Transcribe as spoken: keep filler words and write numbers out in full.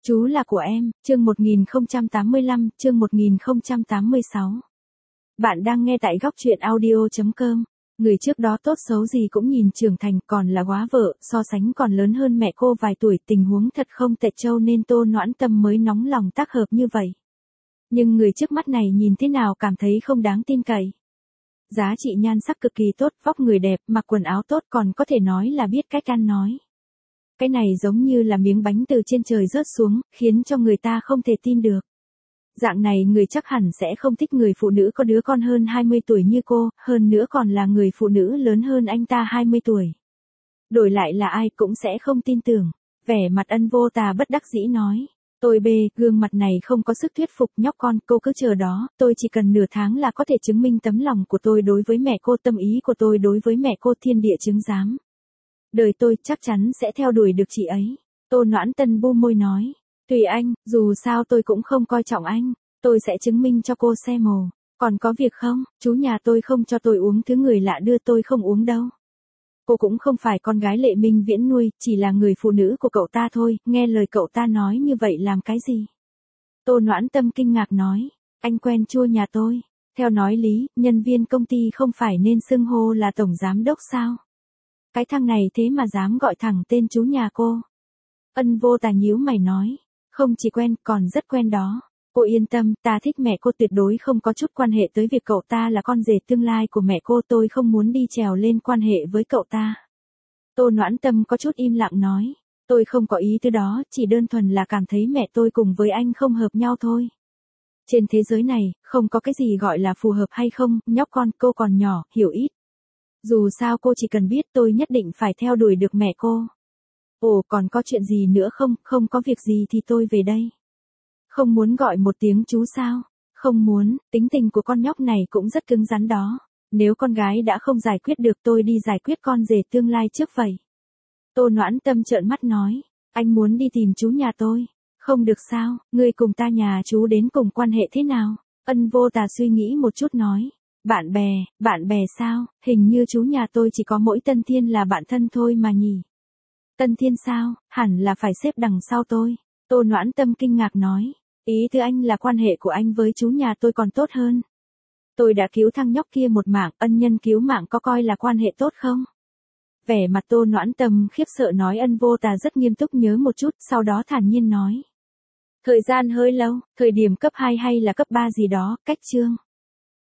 Chú là của em, chương một nghìn không trăm tám mươi lăm, chương một nghìn không trăm tám mươi sáu. Bạn đang nghe tại góc truyện audio chấm com. Người trước đó tốt xấu gì cũng nhìn trưởng thành, còn là góa vợ, so sánh còn lớn hơn mẹ cô vài tuổi, tình huống thật không tệ trâu nên Tô Noãn Tâm mới nóng lòng tác hợp như vậy. Nhưng người trước mắt này nhìn thế nào cảm thấy không đáng tin cậy. Giá trị nhan sắc cực kỳ tốt, vóc người đẹp, mặc quần áo tốt, còn có thể nói là biết cách ăn nói. Cái này giống như là miếng bánh từ trên trời rớt xuống, khiến cho người ta không thể tin được. Dạng này người chắc hẳn sẽ không thích người phụ nữ có đứa con hơn hai mươi tuổi như cô, hơn nữa còn là người phụ nữ lớn hơn anh ta hai mươi tuổi. Đổi lại là ai cũng sẽ không tin tưởng. Vẻ mặt Ân Vô Tà bất đắc dĩ nói. Tôi bê, gương mặt này không có sức thuyết phục nhóc con, cô cứ chờ đó, tôi chỉ cần nửa tháng là có thể chứng minh tấm lòng của tôi đối với mẹ cô, tâm ý của tôi đối với mẹ cô, thiên địa chứng giám. Đời tôi chắc chắn sẽ theo đuổi được chị ấy. Tô Noãn Tân bu môi nói. Tùy anh, dù sao tôi cũng không coi trọng anh, tôi sẽ chứng minh cho cô xem mồ. Còn có việc không, chú nhà tôi không cho tôi uống thứ người lạ đưa, tôi không uống đâu. Cô cũng không phải con gái Lệ Minh Viễn nuôi, chỉ là người phụ nữ của cậu ta thôi, nghe lời cậu ta nói như vậy làm cái gì? Tô Noãn Tâm kinh ngạc nói, anh quen chua nhà tôi. Theo nói lý, nhân viên công ty không phải nên xưng hô là tổng giám đốc sao? Cái thằng này thế mà dám gọi thẳng tên chú nhà cô. Ân Vô Tà nhíu mày nói, không chỉ quen, còn rất quen đó. Cô yên tâm, ta thích mẹ cô, tuyệt đối không có chút quan hệ tới việc cậu ta là con rể tương lai của mẹ cô, tôi không muốn đi trèo lên quan hệ với cậu ta. Tô Noãn Tâm có chút im lặng nói, tôi không có ý thứ đó, chỉ đơn thuần là cảm thấy mẹ tôi cùng với anh không hợp nhau thôi. Trên thế giới này, không có cái gì gọi là phù hợp hay không, nhóc con, cô còn nhỏ, hiểu ít. Dù sao cô chỉ cần biết tôi nhất định phải theo đuổi được mẹ cô. Ồ, còn có chuyện gì nữa không, không có việc gì thì tôi về đây. Không muốn gọi một tiếng chú sao? Không muốn, tính tình của con nhóc này cũng rất cứng rắn đó. Nếu con gái đã không giải quyết được, tôi đi giải quyết con rể tương lai trước vậy. Tô Noãn Tâm trợn mắt nói, anh muốn đi tìm chú nhà tôi. Không được sao, ngươi cùng ta nhà chú đến cùng quan hệ thế nào? Ân Vô Tà suy nghĩ một chút nói. Bạn bè, bạn bè sao, hình như chú nhà tôi chỉ có mỗi Tân Thiên là bạn thân thôi mà nhỉ. Tân Thiên sao, hẳn là phải xếp đằng sau tôi. Tô Noãn Tâm kinh ngạc nói, ý thứ anh là quan hệ của anh với chú nhà tôi còn tốt hơn. Tôi đã cứu thằng nhóc kia một mạng, ân nhân cứu mạng có coi là quan hệ tốt không? Vẻ mặt Tô Noãn Tâm khiếp sợ nói. Ân Vô Tà rất nghiêm túc nhớ một chút, sau đó thản nhiên nói. Thời gian hơi lâu, thời điểm cấp hai hay là cấp ba gì đó, cách chương.